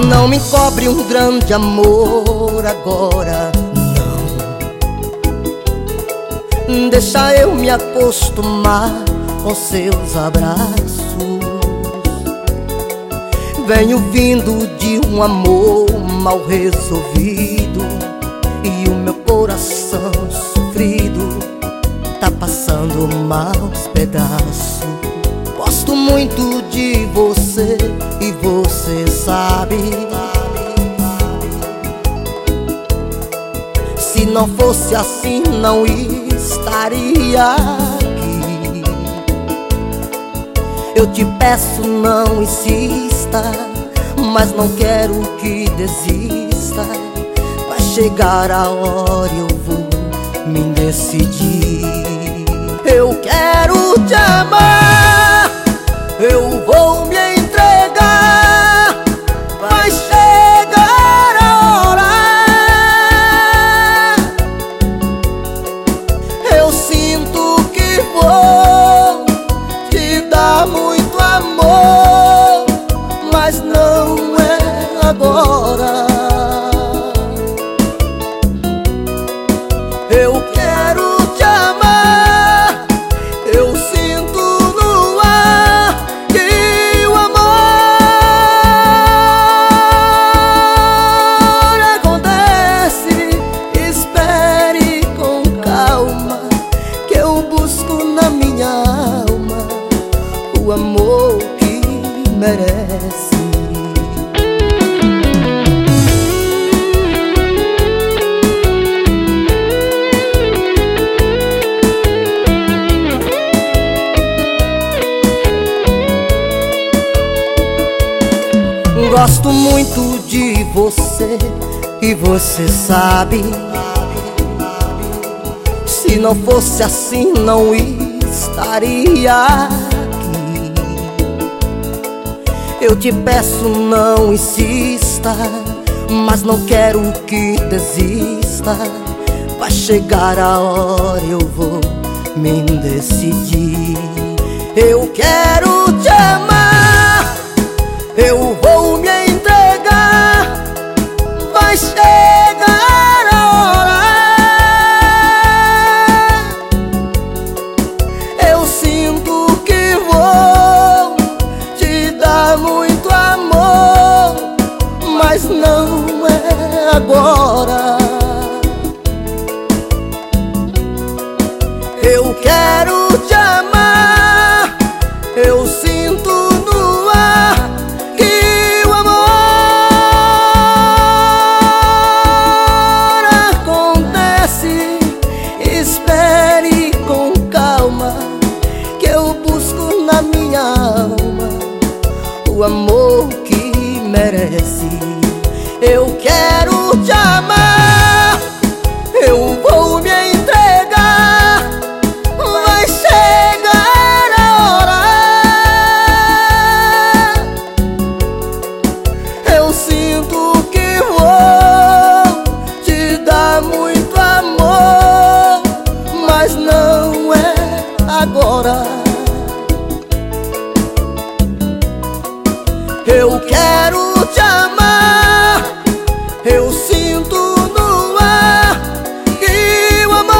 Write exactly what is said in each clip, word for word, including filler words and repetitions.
Não me cobre um grande amor agora, não. Deixa eu me acostumar com seus abraços. Venho vindo de um amor mal resolvido, e o meu coração sofrido tá passando maus pedaços. Gosto muito de você e você sabe. Se não fosse assim, não estaria aqui. Eu te peço, não insista, mas não quero que desista. Vai chegar a hora e eu vou me decidir. Eu quero te amar, eu vou me entregar. Vai chegar a hora. Eu sinto que vou te dar muito amor, mas não é agora. Eu quero te amar, eu sinto no ar que o amor acontece. Espere com calma, que eu busco na minha alma o amor que merece. Gosto muito de você e você sabe. Se não fosse assim, não estaria aqui. Eu te peço, não insista, mas não quero que desista. Vai chegar a hora, eu vou me decidir. Eu quero te amar, eu vou me entregar. Vai chegar a hora. Eu sinto que vou te dar muito amor, mas não é agora. Eu quero te amar, eu sinto no ar que o amor acontece. Espere com calma, que eu busco na minha alma o amor que merece. Eu quero te amar, eu vou me entregar. Vai chegar a hora. Eu sinto que vou te dar muito amor, mas não é agora. Eu quero te amar, eu sinto no ar que o amor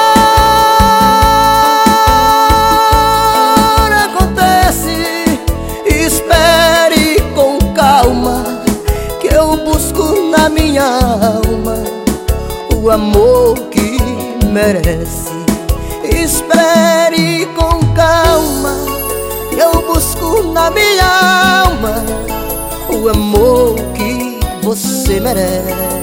acontece. Espere com calma, que eu busco na minha alma o amor que merece. Espere com calma, que eu busco na minha alma o amor que você merece.